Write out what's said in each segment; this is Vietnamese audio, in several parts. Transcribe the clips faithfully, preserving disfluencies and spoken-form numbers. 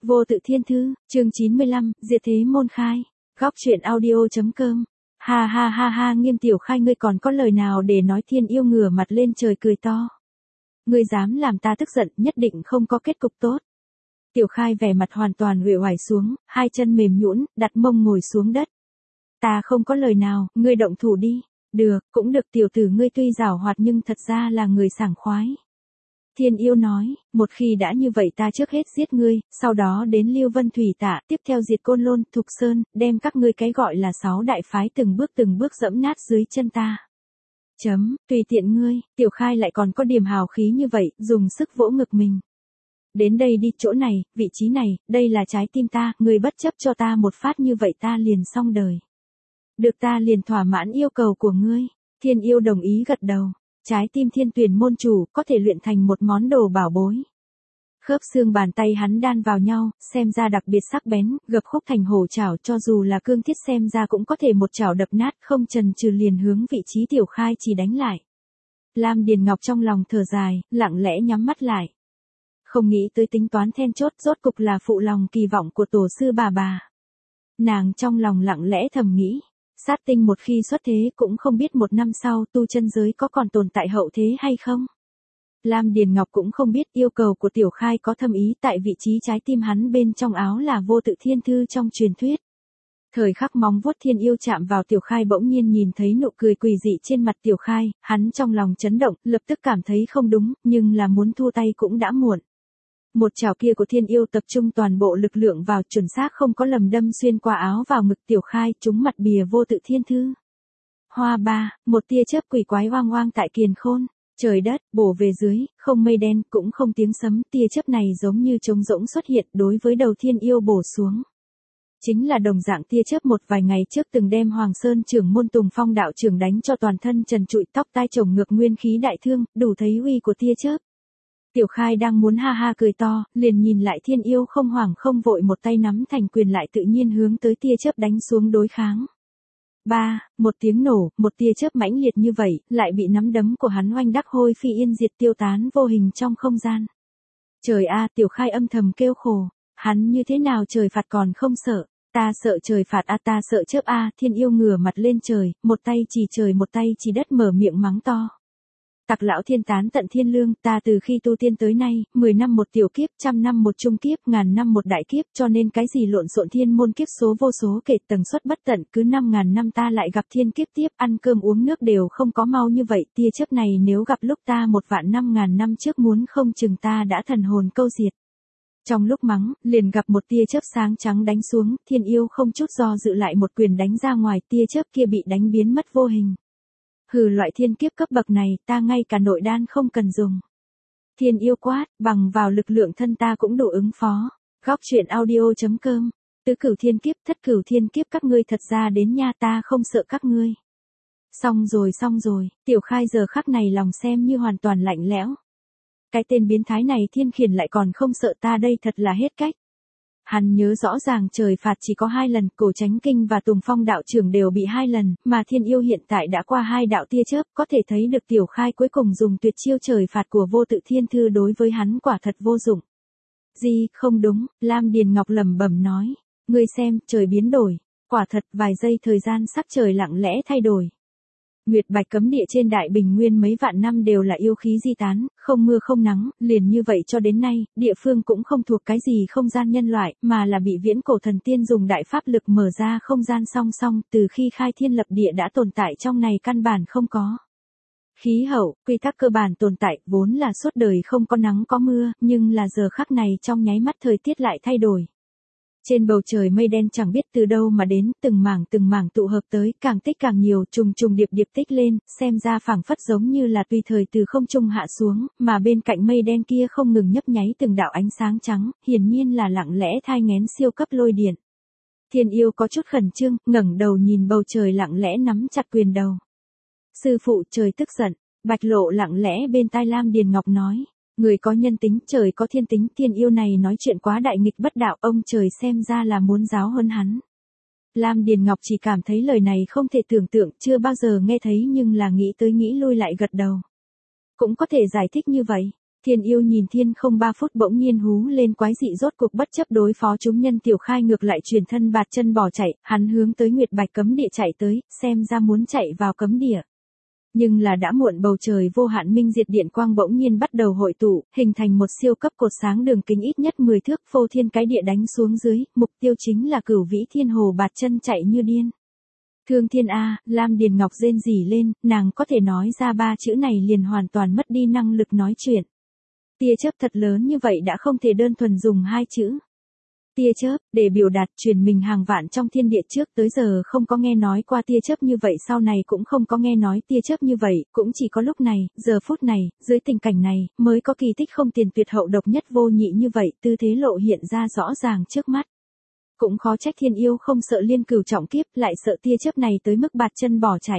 Vô tự thiên thư, chương chín mươi lăm, diệt thế môn khai. Góc truyện audio.com. Ha ha ha ha, Nghiêm Tiểu Khai, ngươi còn có lời nào để nói? Thiên yêu ngửa mặt lên trời cười to. Ngươi dám làm ta tức giận, nhất định không có kết cục tốt. Tiểu Khai vẻ mặt hoàn toàn uể oải xuống, hai chân mềm nhũn, đặt mông ngồi xuống đất. Ta không có lời nào, ngươi động thủ đi. Được, cũng được, tiểu tử ngươi tuy giảo hoạt nhưng thật ra là người sảng khoái. Thiên yêu nói, một khi đã như vậy ta trước hết giết ngươi, sau đó đến Lưu Vân Thủy Tạ, tiếp theo diệt Côn Lôn, Thục Sơn, đem các ngươi cái gọi là sáu đại phái từng bước từng bước dẫm nát dưới chân ta. Chấm, tùy tiện ngươi. Tiểu Khai lại còn có điểm hào khí như vậy, dùng sức vỗ ngực mình. Đến đây đi, chỗ này, vị trí này, đây là trái tim ta, ngươi bất chấp cho ta một phát như vậy ta liền xong đời. Được, ta liền thỏa mãn yêu cầu của ngươi. Thiên yêu đồng ý gật đầu. Trái tim Thiên Tuyển môn chủ có thể luyện thành một món đồ bảo bối. Khớp xương bàn tay hắn đan vào nhau, xem ra đặc biệt sắc bén, gập khúc thành hổ chảo, cho dù là cương thiết xem ra cũng có thể một chảo đập nát, không chần chừ liền hướng vị trí Tiểu Khai chỉ đánh lại. Lam Điền Ngọc trong lòng thở dài, lặng lẽ nhắm mắt lại. Không nghĩ tới tính toán then chốt, rốt cục là phụ lòng kỳ vọng của tổ sư bà bà. Nàng trong lòng lặng lẽ thầm nghĩ. Sát tinh một khi xuất thế cũng không biết một năm sau tu chân giới có còn tồn tại hậu thế hay không. Lam Điền Ngọc cũng không biết yêu cầu của Tiểu Khai có thâm ý, tại vị trí trái tim hắn bên trong áo là vô tự thiên thư trong truyền thuyết. Thời khắc móng vuốt thiên yêu chạm vào Tiểu Khai bỗng nhiên nhìn thấy nụ cười quỷ dị trên mặt Tiểu Khai, hắn trong lòng chấn động, lập tức cảm thấy không đúng, nhưng là muốn thu tay cũng đã muộn. Một chảo kia của thiên yêu tập trung toàn bộ lực lượng vào, chuẩn xác không có lầm đâm xuyên qua áo vào ngực Tiểu Khai, trúng mặt bìa vô tự thiên thư. Hoa ba, một tia chớp quỷ quái oang oang tại kiền khôn, trời đất, bổ về dưới, không mây đen, cũng không tiếng sấm, tia chớp này giống như trống rỗng xuất hiện đối với đầu thiên yêu bổ xuống. Chính là đồng dạng tia chớp một vài ngày trước từng đem Hoàng Sơn trưởng môn Tùng Phong đạo trưởng đánh cho toàn thân trần trụi, tóc tai chồng ngược, nguyên khí đại thương, đủ thấy uy của tia chớp. Tiểu Khai đang muốn ha ha cười to, liền nhìn lại thiên yêu không hoảng không vội, một tay nắm thành quyền lại tự nhiên hướng tới tia chớp đánh xuống đối kháng. Ba, một tiếng nổ, một tia chớp mãnh liệt như vậy, lại bị nắm đấm của hắn oanh đắc hôi phi yên diệt, tiêu tán vô hình trong không gian. Trời a, Tiểu Khai âm thầm kêu khổ, hắn như thế nào trời phạt còn không sợ, ta sợ trời phạt a, ta sợ chớp a. Thiên yêu ngửa mặt lên trời, một tay chỉ trời một tay chỉ đất, mở miệng mắng to. Tặc lão thiên tán tận thiên lương, ta từ khi tu tiên tới nay, mười năm một tiểu kiếp, trăm năm một trung kiếp, ngàn năm một đại kiếp, cho nên cái gì lộn xộn thiên môn kiếp số vô số kể, tần suất bất tận, cứ năm ngàn năm ta lại gặp thiên kiếp tiếp, ăn cơm uống nước đều không có mau như vậy, tia chớp này nếu gặp lúc ta một vạn năm ngàn năm trước muốn không chừng ta đã thần hồn câu diệt. Trong lúc mắng, liền gặp một tia chớp sáng trắng đánh xuống, thiên yêu không chút do dự lại một quyền đánh ra ngoài, tia chớp kia bị đánh biến mất vô hình. Hừ, loại thiên kiếp cấp bậc này, ta ngay cả nội đan không cần dùng. Thiên yêu quát, bằng vào lực lượng thân ta cũng đủ ứng phó. Góc truyện audio.com. Tứ cửu thiên kiếp, thất cửu thiên kiếp, các ngươi thật ra đến nha, ta không sợ các ngươi. Xong rồi xong rồi, Tiểu Khai giờ khắc này lòng xem như hoàn toàn lạnh lẽo. Cái tên biến thái này thiên khiển lại còn không sợ ta, đây thật là hết cách. Hắn nhớ rõ ràng trời phạt chỉ có hai lần, Cổ Chánh Kinh và Tùng Phong đạo trưởng đều bị hai lần, mà thiên yêu hiện tại đã qua hai đạo tia chớp, có thể thấy được Tiểu Khai cuối cùng dùng tuyệt chiêu trời phạt của vô tự thiên thư đối với hắn quả thật vô dụng. Gì, không đúng, Lam Điền Ngọc lẩm bẩm nói, ngươi xem, trời biến đổi, quả thật vài giây thời gian sắc trời lặng lẽ thay đổi. Nguyệt Bạch cấm địa trên Đại Bình Nguyên mấy vạn năm đều là yêu khí di tán, không mưa không nắng, liền như vậy cho đến nay, địa phương cũng không thuộc cái gì không gian nhân loại, mà là bị viễn cổ thần tiên dùng đại pháp lực mở ra không gian song song, từ khi khai thiên lập địa đã tồn tại trong này căn bản không có. Khí hậu, quy tắc cơ bản tồn tại, vốn là suốt đời không có nắng có mưa, nhưng là giờ khắc này trong nháy mắt thời tiết lại thay đổi. Trên bầu trời mây đen chẳng biết từ đâu mà đến, từng mảng từng mảng tụ hợp tới, càng tích càng nhiều, trùng trùng điệp điệp tích lên, xem ra phảng phất giống như là tùy thời từ không trung hạ xuống, mà bên cạnh mây đen kia không ngừng nhấp nháy từng đạo ánh sáng trắng, hiển nhiên là lặng lẽ thai nghén siêu cấp lôi điện. Thiên yêu có chút khẩn trương, ngẩng đầu nhìn bầu trời lặng lẽ nắm chặt quyền đầu. Sư phụ, trời tức giận. Bạch Lộ lặng lẽ bên tai Lam Điền Ngọc nói. Người có nhân tính, trời có thiên tính, thiên yêu này nói chuyện quá đại nghịch bất đạo, ông trời xem ra là muốn giáo hơn hắn. Lam Điền Ngọc chỉ cảm thấy lời này không thể tưởng tượng, chưa bao giờ nghe thấy nhưng là nghĩ tới nghĩ lui lại gật đầu. Cũng có thể giải thích như vậy. Thiên yêu nhìn thiên không ba phút bỗng nhiên hú lên quái dị, rốt cuộc bất chấp đối phó chúng nhân Tiểu Khai ngược lại chuyển thân bạt chân bỏ chạy, hắn hướng tới Nguyệt Bạch cấm địa chạy tới, xem ra muốn chạy vào cấm địa. Nhưng là đã muộn, bầu trời vô hạn minh diệt điện quang bỗng nhiên bắt đầu hội tụ, hình thành một siêu cấp cột sáng đường kính ít nhất mười thước, phô thiên cái địa đánh xuống dưới, mục tiêu chính là Cửu Vĩ Thiên Hồ bạt chân chạy như điên. Thương Thiên A, Lam Điền Ngọc rên rỉ lên, nàng có thể nói ra ba chữ này liền hoàn toàn mất đi năng lực nói chuyện. Tia chớp thật lớn như vậy đã không thể đơn thuần dùng hai chữ. Tia chớp, để biểu đạt truyền mình hàng vạn trong thiên địa, trước tới giờ không có nghe nói qua tia chớp như vậy, sau này cũng không có nghe nói tia chớp như vậy, cũng chỉ có lúc này, giờ phút này, dưới tình cảnh này, mới có kỳ tích không tiền tuyệt hậu độc nhất vô nhị như vậy, tư thế lộ hiện ra rõ ràng trước mắt. Cũng khó trách thiên yêu không sợ liên cửu trọng kiếp, lại sợ tia chớp này tới mức bạt chân bỏ chạy.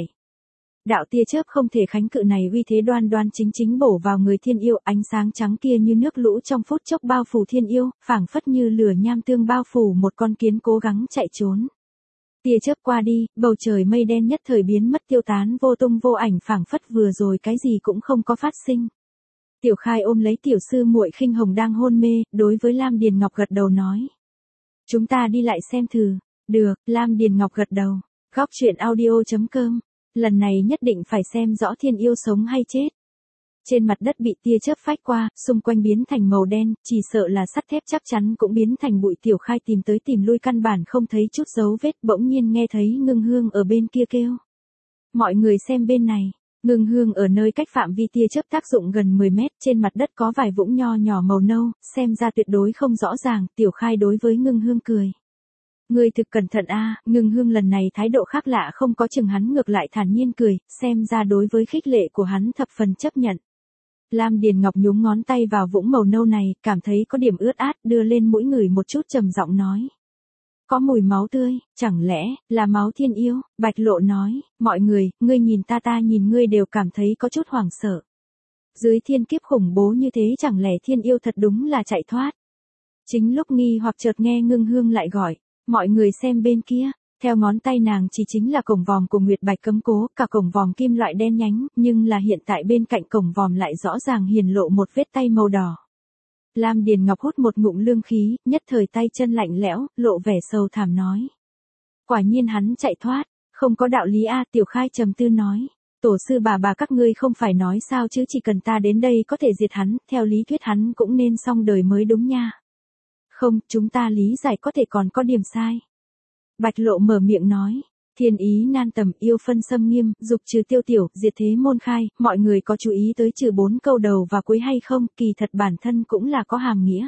Đạo tia chớp không thể kháng cự này uy thế đoan đoan chính chính bổ vào người thiên yêu, ánh sáng trắng kia như nước lũ trong phút chốc bao phủ thiên yêu, phảng phất như lửa nham tương bao phủ một con kiến cố gắng chạy trốn. Tia chớp qua đi, bầu trời mây đen nhất thời biến mất tiêu tán vô tung vô ảnh, phảng phất vừa rồi cái gì cũng không có phát sinh. Tiểu Khai ôm lấy tiểu sư muội Khinh Hồng đang hôn mê, đối với Lam Điền Ngọc gật đầu nói: "Chúng ta đi lại xem thử." "Được." Lam Điền Ngọc gật đầu. Góc truyện audio chấm com. Lần này nhất định phải xem rõ thiên yêu sống hay chết. Trên mặt đất bị tia chớp phách qua, xung quanh biến thành màu đen, chỉ sợ là sắt thép chắc chắn cũng biến thành bụi. Tiểu Khai tìm tới tìm lui căn bản không thấy chút dấu vết, bỗng nhiên nghe thấy Ngưng Hương ở bên kia kêu: "Mọi người xem bên này." Ngưng Hương ở nơi cách phạm vi tia chớp tác dụng gần mười mét, trên mặt đất có vài vũng nho nhỏ màu nâu, xem ra tuyệt đối không rõ ràng. Tiểu Khai đối với Ngưng Hương cười: "Ngươi thực cẩn thận a." À. Ngưng Hương lần này thái độ khác lạ, không có chừng hắn, ngược lại thản nhiên cười, xem ra đối với khích lệ của hắn thập phần chấp nhận. Lam Điền Ngọc nhúng ngón tay vào vũng màu nâu này, cảm thấy có điểm ướt át, đưa lên mũi ngửi một chút, trầm giọng nói: "Có mùi máu tươi, chẳng lẽ là máu thiên yêu?" Bạch Lộ nói: "Mọi người, ngươi nhìn ta ta nhìn ngươi đều cảm thấy có chút hoảng sợ. Dưới thiên kiếp khủng bố như thế, chẳng lẽ thiên yêu thật đúng là chạy thoát?" Chính lúc nghi hoặc chợt nghe Ngưng Hương lại gọi: "Mọi người xem bên kia." Theo ngón tay nàng chỉ chính là cổng vòm của Nguyệt Bạch cấm cố, cả cổng vòm kim loại đen nhánh, nhưng là hiện tại bên cạnh cổng vòm lại rõ ràng hiển lộ một vết tay màu đỏ. Lam Điền Ngọc hút một ngụm lương khí, nhất thời tay chân lạnh lẽo, lộ vẻ sầu thảm nói: "Quả nhiên hắn chạy thoát, không có đạo lý a." Tiểu Khai trầm tư nói: "Tổ sư bà bà các ngươi không phải nói sao chứ, chỉ cần ta đến đây có thể diệt hắn, theo lý thuyết hắn cũng nên xong đời mới đúng nha." "Không, chúng ta lý giải có thể còn có điểm sai." Bạch Lộ mở miệng nói: "Thiên ý nan tầm, yêu phân xâm nghiêm, dục trừ tiêu tiểu, diệt thế môn khai." Mọi người có chú ý tới trừ bốn câu đầu và cuối hay không? Kỳ thật bản thân cũng là có hàm nghĩa.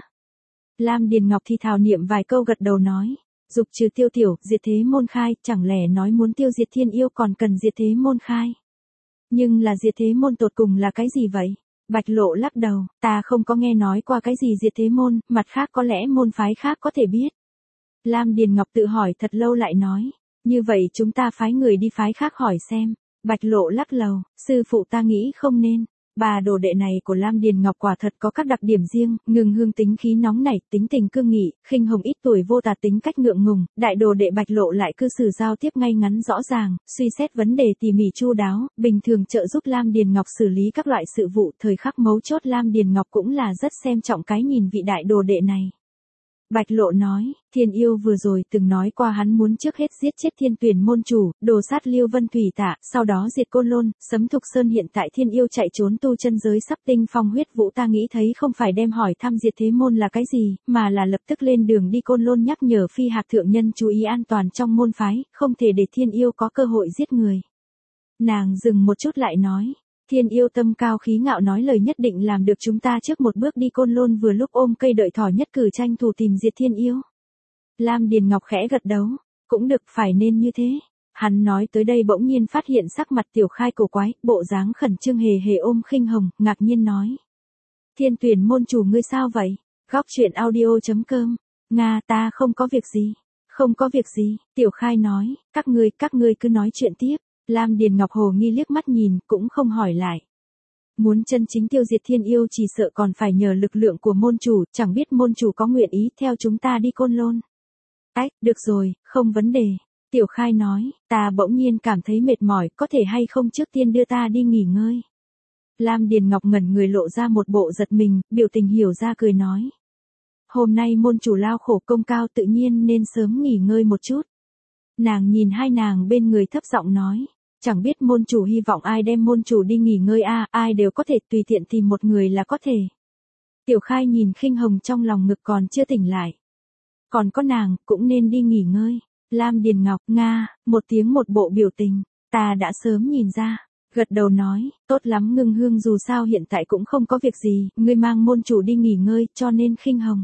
Lam Điền Ngọc thì thào niệm vài câu, gật đầu nói: "Dục trừ tiêu tiểu, diệt thế môn khai, chẳng lẽ nói muốn tiêu diệt thiên yêu còn cần diệt thế môn khai? Nhưng là diệt thế môn tột cùng là cái gì vậy?" Bạch Lộ lắc đầu: "Ta không có nghe nói qua cái gì diệt thế môn, mặt khác có lẽ môn phái khác có thể biết." Lam Điền Ngọc tự hỏi thật lâu lại nói: "Như vậy chúng ta phái người đi phái khác hỏi xem." Bạch Lộ lắc đầu: "Sư phụ ta nghĩ không nên." Bà đồ đệ này của Lam Điền Ngọc quả thật có các đặc điểm riêng, Ngưng Hương tính khí nóng nảy, tính tình cương nghị, Khinh Hồng ít tuổi vô tà, tính cách ngượng ngùng, đại đồ đệ Bạch Lộ lại cư xử giao tiếp ngay ngắn rõ ràng, suy xét vấn đề tỉ mỉ chu đáo, bình thường trợ giúp Lam Điền Ngọc xử lý các loại sự vụ, thời khắc mấu chốt Lam Điền Ngọc cũng là rất xem trọng cái nhìn vị đại đồ đệ này. Bạch Lộ nói: "Thiên yêu vừa rồi từng nói qua hắn muốn trước hết giết chết Thiên Tuyển môn chủ, đồ sát Liêu Vân Thủy Tạ, sau đó diệt Côn Lôn, Sấm Thục Sơn. Hiện tại thiên yêu chạy trốn tu chân giới sắp tinh phong huyết vũ, ta nghĩ thấy không phải đem hỏi thăm diệt thế môn là cái gì, mà là lập tức lên đường đi Côn Lôn nhắc nhở Phi Hạc thượng nhân chú ý an toàn trong môn phái, không thể để thiên yêu có cơ hội giết người." Nàng dừng một chút lại nói: "Thiên yêu tâm cao khí ngạo, nói lời nhất định làm được, chúng ta trước một bước đi Côn Lôn, vừa lúc ôm cây đợi thỏ, nhất cử tranh thủ tìm diệt thiên yêu." Lam Điền Ngọc khẽ gật đầu: "Cũng được, phải nên như thế." Hắn nói tới đây bỗng nhiên phát hiện sắc mặt Tiểu Khai cổ quái, bộ dáng khẩn trương hề hề ôm Khinh Hồng, ngạc nhiên nói: "Thiên Tuyển môn chủ ngươi sao vậy?" Góc truyện audio chấm com. "Nga, ta không có việc gì." "Không có việc gì." Tiểu Khai nói: "Các ngươi, các ngươi cứ nói chuyện tiếp." Lam Điền Ngọc hồ nghi liếc mắt nhìn, cũng không hỏi lại. Muốn chân chính tiêu diệt thiên yêu chỉ sợ còn phải nhờ lực lượng của môn chủ, chẳng biết môn chủ có nguyện ý theo chúng ta đi Côn Lôn. "Ách, được rồi, không vấn đề." Tiểu Khai nói: "Ta bỗng nhiên cảm thấy mệt mỏi, có thể hay không trước tiên đưa ta đi nghỉ ngơi?" Lam Điền Ngọc ngẩn người lộ ra một bộ giật mình, biểu tình hiểu ra cười nói. Hôm nay môn chủ lao khổ công cao tự nhiên nên sớm nghỉ ngơi một chút. Nàng nhìn hai nàng bên người thấp giọng nói. Chẳng biết môn chủ hy vọng ai đem môn chủ đi nghỉ ngơi a à, ai đều có thể tùy tiện tìm một người là có thể. Tiểu Khai nhìn Khinh Hồng trong lòng ngực còn chưa tỉnh lại. Còn có nàng, cũng nên đi nghỉ ngơi. Lam Điền Ngọc, Nga, một tiếng một bộ biểu tình, ta đã sớm nhìn ra. Gật đầu nói, tốt lắm Ngưng Hương dù sao hiện tại cũng không có việc gì, ngươi mang môn chủ đi nghỉ ngơi, cho nên Khinh Hồng.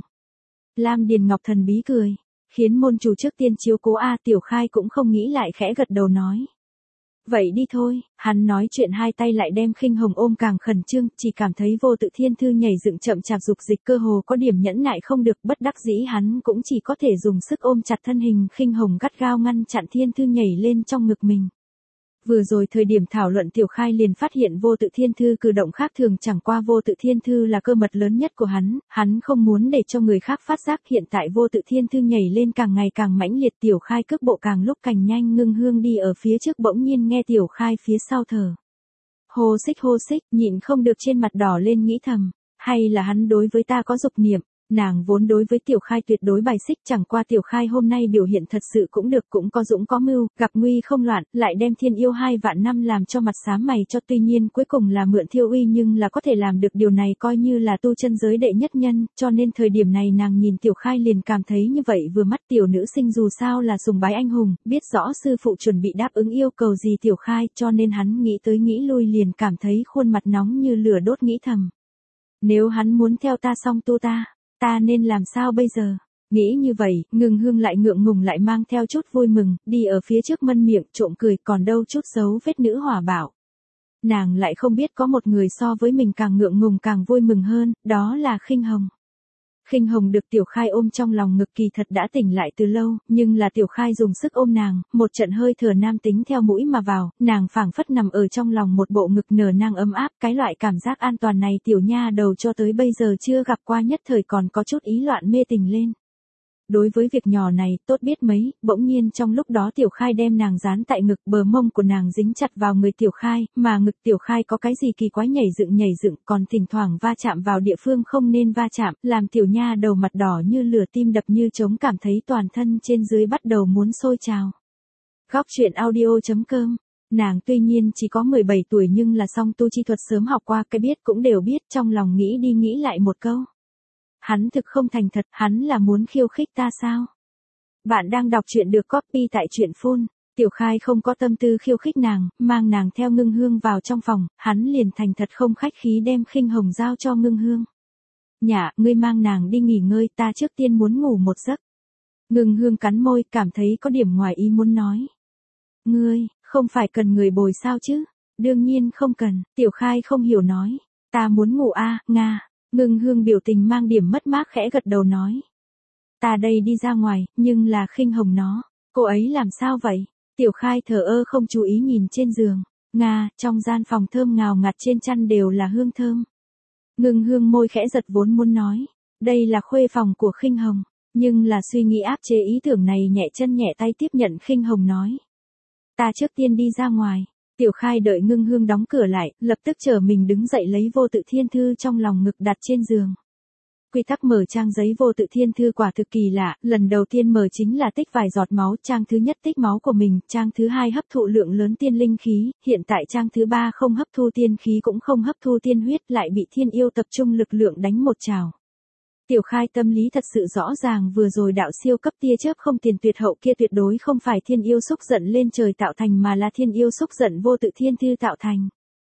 Lam Điền Ngọc thần bí cười, khiến môn chủ trước tiên chiếu cố a Tiểu Khai cũng không nghĩ lại khẽ gật đầu nói. Vậy đi thôi, hắn nói chuyện hai tay lại đem Khinh Hồng ôm càng khẩn trương, chỉ cảm thấy Vô Tự Thiên Thư nhảy dựng chậm chạp dục dịch cơ hồ có điểm nhẫn nại không được, bất đắc dĩ hắn cũng chỉ có thể dùng sức ôm chặt thân hình Khinh Hồng gắt gao ngăn chặn Thiên Thư nhảy lên trong ngực mình. Vừa rồi thời điểm thảo luận Tiểu Khai liền phát hiện Vô Tự Thiên Thư cử động khác thường, chẳng qua Vô Tự Thiên Thư là cơ mật lớn nhất của hắn, hắn không muốn để cho người khác phát giác. Hiện tại Vô Tự Thiên Thư nhảy lên càng ngày càng mãnh liệt, Tiểu Khai cước bộ càng lúc càng nhanh, Ngưng Hương đi ở phía trước bỗng nhiên nghe Tiểu Khai phía sau thở. Hô xích hô xích, nhịn không được trên mặt đỏ lên nghĩ thầm, hay là hắn đối với ta có dục niệm. Nàng vốn đối với Tiểu Khai tuyệt đối bài xích, chẳng qua Tiểu Khai hôm nay biểu hiện thật sự cũng được, cũng có dũng có mưu, gặp nguy không loạn, lại đem thiên yêu hai vạn năm làm cho mặt xám mày cho, tuy nhiên cuối cùng là mượn thiêu uy nhưng là có thể làm được điều này coi như là tu chân giới đệ nhất nhân, cho nên thời điểm này nàng nhìn Tiểu Khai liền cảm thấy như vậy vừa mắt. Tiểu nữ sinh dù sao là sùng bái anh hùng, biết rõ sư phụ chuẩn bị đáp ứng yêu cầu gì Tiểu Khai, cho nên hắn nghĩ tới nghĩ lui liền cảm thấy khuôn mặt nóng như lửa đốt, nghĩ thầm. Nếu hắn muốn theo ta song tu ta, ta nên làm sao bây giờ? Nghĩ như vậy, Ngưng Hương lại ngượng ngùng lại mang theo chút vui mừng, đi ở phía trước mân miệng trộm cười, còn đâu chút dấu vết nữ hỏa bảo. Nàng lại không biết có một người so với mình càng ngượng ngùng càng vui mừng hơn, đó là Khinh Hồng. Khinh Hồng được Tiểu Khai ôm trong lòng ngực kỳ thật đã tỉnh lại từ lâu, nhưng là Tiểu Khai dùng sức ôm nàng, một trận hơi thở nam tính theo mũi mà vào, nàng phảng phất nằm ở trong lòng một bộ ngực nở nang ấm áp, cái loại cảm giác an toàn này tiểu nha đầu cho tới bây giờ chưa gặp qua, nhất thời còn có chút ý loạn mê tình lên. Đối với việc nhỏ này, tốt biết mấy, bỗng nhiên trong lúc đó Tiểu Khai đem nàng dán tại ngực, bờ mông của nàng dính chặt vào người Tiểu Khai, mà ngực Tiểu Khai có cái gì kỳ quái nhảy dựng nhảy dựng, còn thỉnh thoảng va chạm vào địa phương không nên va chạm, làm tiểu nha đầu mặt đỏ như lửa, tim đập như trống, cảm thấy toàn thân trên dưới bắt đầu muốn sôi trào. Góc truyện audio chấm com. Nàng tuy nhiên chỉ có mười bảy tuổi nhưng là song tu chi thuật sớm học qua, cái biết cũng đều biết, trong lòng nghĩ đi nghĩ lại một câu. Hắn thực không thành thật, hắn là muốn khiêu khích ta sao? Bạn đang đọc truyện được copy tại truyện phun. Tiểu Khai không có tâm tư khiêu khích nàng, mang nàng theo Ngưng Hương vào trong phòng, hắn liền thành thật không khách khí đem Khinh Hồng giao cho Ngưng Hương. Nhã, ngươi mang nàng đi nghỉ ngơi, ta trước tiên muốn ngủ một giấc. Ngưng Hương cắn môi, cảm thấy có điểm ngoài ý muốn nói. Ngươi, không phải cần người bồi sao chứ? Đương nhiên không cần, Tiểu Khai không hiểu nói. Ta muốn ngủ a, Nga. Ngưng Hương biểu tình mang điểm mất mát khẽ gật đầu nói. Ta đây đi ra ngoài, nhưng là Khinh Hồng nó, cô ấy làm sao vậy? Tiểu Khai thờ ơ không chú ý nhìn trên giường. Nga, trong gian phòng thơm ngào ngạt, trên chăn đều là hương thơm. Ngưng Hương môi khẽ giật vốn muốn nói. Đây là khuê phòng của Khinh Hồng, nhưng là suy nghĩ áp chế ý tưởng này, nhẹ chân nhẹ tay tiếp nhận Khinh Hồng nói. Ta trước tiên đi ra ngoài. Tiểu Khai đợi Ngưng Hương đóng cửa lại, lập tức trở mình đứng dậy lấy Vô Tự Thiên Thư trong lòng ngực đặt trên giường. Quy tắc mở trang giấy Vô Tự Thiên Thư quả thực kỳ lạ, lần đầu tiên mở chính là tích vài giọt máu, trang thứ nhất tích máu của mình, trang thứ hai hấp thụ lượng lớn tiên linh khí, hiện tại trang thứ ba không hấp thu tiên khí cũng không hấp thu tiên huyết, lại bị thiên yêu tập trung lực lượng đánh một trào. Tiểu Khai tâm lý thật sự rõ ràng, vừa rồi đạo siêu cấp tia chớp không tiền tuyệt hậu kia tuyệt đối không phải thiên yêu xúc giận lên trời tạo thành mà là thiên yêu xúc giận Vô Tự Thiên Thư tạo thành.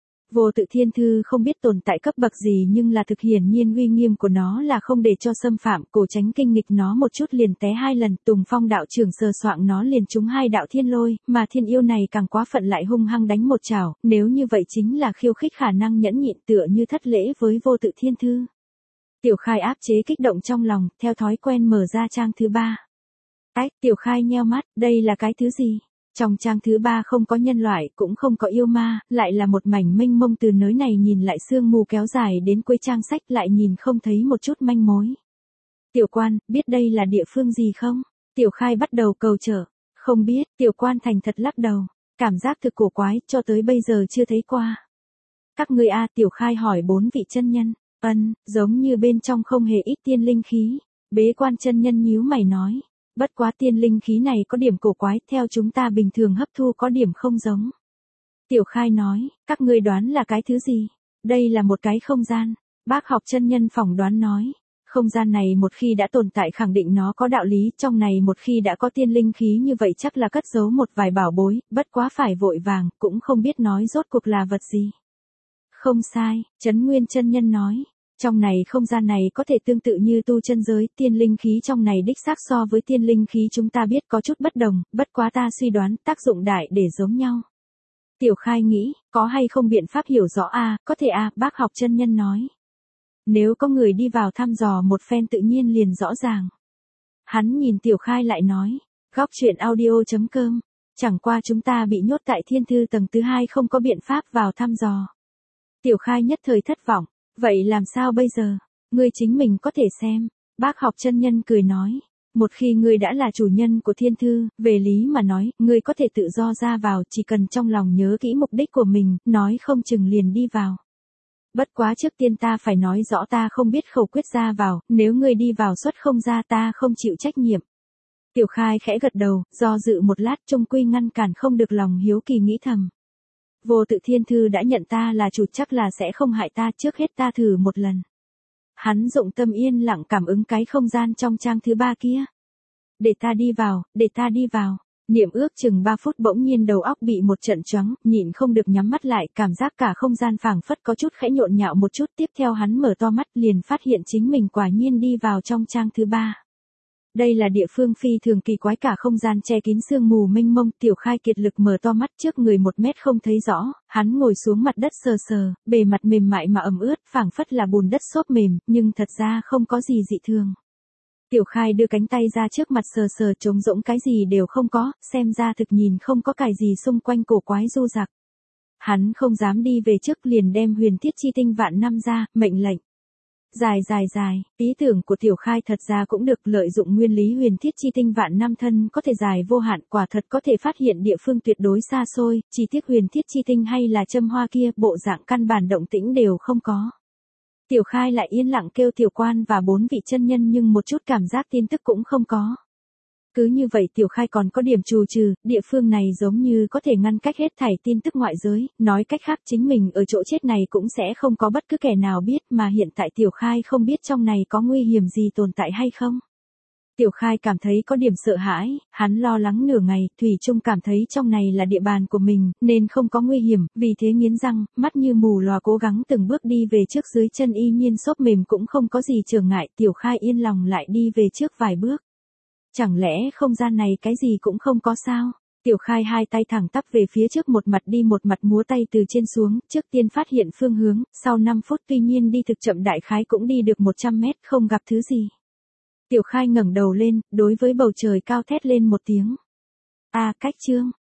Vô Tự Thiên Thư không biết tồn tại cấp bậc gì nhưng là thực hiển nhiên uy nghiêm của nó là không để cho xâm phạm, Cổ Tránh kinh nghịch nó một chút liền té hai lần, Tùng Phong đạo trưởng sờ soạng nó liền trúng hai đạo thiên lôi, mà thiên yêu này càng quá phận lại hung hăng đánh một chảo, nếu như vậy chính là khiêu khích khả năng nhẫn nhịn, tựa như thất lễ với Vô Tự Thiên Thư. Tiểu Khai áp chế kích động trong lòng, theo thói quen mở ra trang thứ ba. Ách, Tiểu Khai nheo mắt, đây là cái thứ gì? Trong trang thứ ba không có nhân loại, cũng không có yêu ma, lại là một mảnh mênh mông, từ nới này nhìn lại sương mù kéo dài đến cuối trang sách, lại nhìn không thấy một chút manh mối. Tiểu Quan, biết đây là địa phương gì không? Tiểu Khai bắt đầu cầu trợ. Không biết, Tiểu Quan thành thật lắc đầu. Cảm giác thực cổ quái, cho tới bây giờ chưa thấy qua. Các ngươi a Tiểu Khai hỏi bốn vị chân nhân. Ân, giống như bên trong không hề ít tiên linh khí. Bế Quan chân nhân nhíu mày nói. Bất quá tiên linh khí này có điểm cổ quái, theo chúng ta bình thường hấp thu có điểm không giống. Tiểu Khai nói, các ngươi đoán là cái thứ gì? Đây là một cái không gian. Bác học chân nhân phỏng đoán nói. Không gian này một khi đã tồn tại khẳng định nó có đạo lý, trong này một khi đã có tiên linh khí như vậy chắc là cất giấu một vài bảo bối, bất quá phải vội vàng, cũng không biết nói rốt cuộc là vật gì. Không sai, Trấn Nguyên chân nhân nói. Trong này không gian này có thể tương tự như tu chân giới, tiên linh khí trong này đích xác so với tiên linh khí chúng ta biết có chút bất đồng, bất quá ta suy đoán tác dụng đại để giống nhau. Tiểu Khai nghĩ, có hay không biện pháp hiểu rõ a, có thể a, bác học chân nhân nói. Nếu có người đi vào thăm dò một phen tự nhiên liền rõ ràng. Hắn nhìn Tiểu Khai lại nói, góc truyện audio.com, chẳng qua chúng ta bị nhốt tại thiên thư tầng thứ hai không có biện pháp vào thăm dò. Tiểu Khai nhất thời thất vọng, vậy làm sao bây giờ, ngươi chính mình có thể xem, bác học chân nhân cười nói. Một khi ngươi đã là chủ nhân của thiên thư, về lý mà nói, ngươi có thể tự do ra vào, chỉ cần trong lòng nhớ kỹ mục đích của mình, nói không chừng liền đi vào. Bất quá trước tiên ta phải nói rõ ta không biết khẩu quyết ra vào, nếu ngươi đi vào xuất không ra ta không chịu trách nhiệm. Tiểu Khai khẽ gật đầu, do dự một lát trung quy ngăn cản không được lòng hiếu kỳ nghĩ thầm. Vô Tự Thiên Thư đã nhận ta là chủ chắc là sẽ không hại ta, trước hết ta thử một lần. Hắn dụng tâm yên lặng cảm ứng cái không gian trong trang thứ ba kia. Để ta đi vào, để ta đi vào. Niệm ước chừng ba phút bỗng nhiên đầu óc bị một trận choáng, nhịn không được nhắm mắt lại, cảm giác cả không gian phảng phất có chút khẽ nhộn nhạo một chút, tiếp theo hắn mở to mắt liền phát hiện chính mình quả nhiên đi vào trong trang thứ ba. Đây là địa phương phi thường kỳ quái, cả không gian che kín sương mù mênh mông, Tiểu Khai kiệt lực mở to mắt, trước người một mét không thấy rõ, hắn ngồi xuống mặt đất sờ sờ, bề mặt mềm mại mà ẩm ướt, phảng phất là bùn đất xốp mềm, nhưng thật ra không có gì dị thường. Tiểu Khai đưa cánh tay ra trước mặt sờ sờ, trống rỗng, cái gì đều không có, xem ra thực nhìn không có cái gì xung quanh cổ quái du dặc. Hắn không dám đi về trước liền đem huyền thiết chi tinh vạn năm ra, mệnh lệnh. Dài dài dài, ý tưởng của Tiểu Khai thật ra cũng được, lợi dụng nguyên lý huyền thiết chi tinh vạn năm thân có thể dài vô hạn, quả thật có thể phát hiện địa phương tuyệt đối xa xôi, chỉ tiếc huyền thiết chi tinh hay là châm hoa kia, bộ dạng căn bản động tĩnh đều không có. Tiểu Khai lại yên lặng kêu Tiểu Quan và bốn vị chân nhân nhưng một chút cảm giác tin tức cũng không có. Cứ như vậy Tiểu Khai còn có điểm trù trừ, địa phương này giống như có thể ngăn cách hết thảy tin tức ngoại giới, nói cách khác chính mình ở chỗ chết này cũng sẽ không có bất cứ kẻ nào biết, mà hiện tại Tiểu Khai không biết trong này có nguy hiểm gì tồn tại hay không. Tiểu Khai cảm thấy có điểm sợ hãi, hắn lo lắng nửa ngày, thủy chung cảm thấy trong này là địa bàn của mình, nên không có nguy hiểm, vì thế nghiến răng, mắt như mù lòa cố gắng từng bước đi về trước, dưới chân y nhiên xốp mềm cũng không có gì trở ngại, Tiểu Khai yên lòng lại đi về trước vài bước. Chẳng lẽ không gian này cái gì cũng không có sao? Tiểu Khai hai tay thẳng tắp về phía trước, một mặt đi một mặt múa tay từ trên xuống, trước tiên phát hiện phương hướng, sau năm phút tuy nhiên đi thực chậm đại khái cũng đi được một trăm mét, không gặp thứ gì. Tiểu Khai ngẩng đầu lên, đối với bầu trời cao thét lên một tiếng. A cách chương,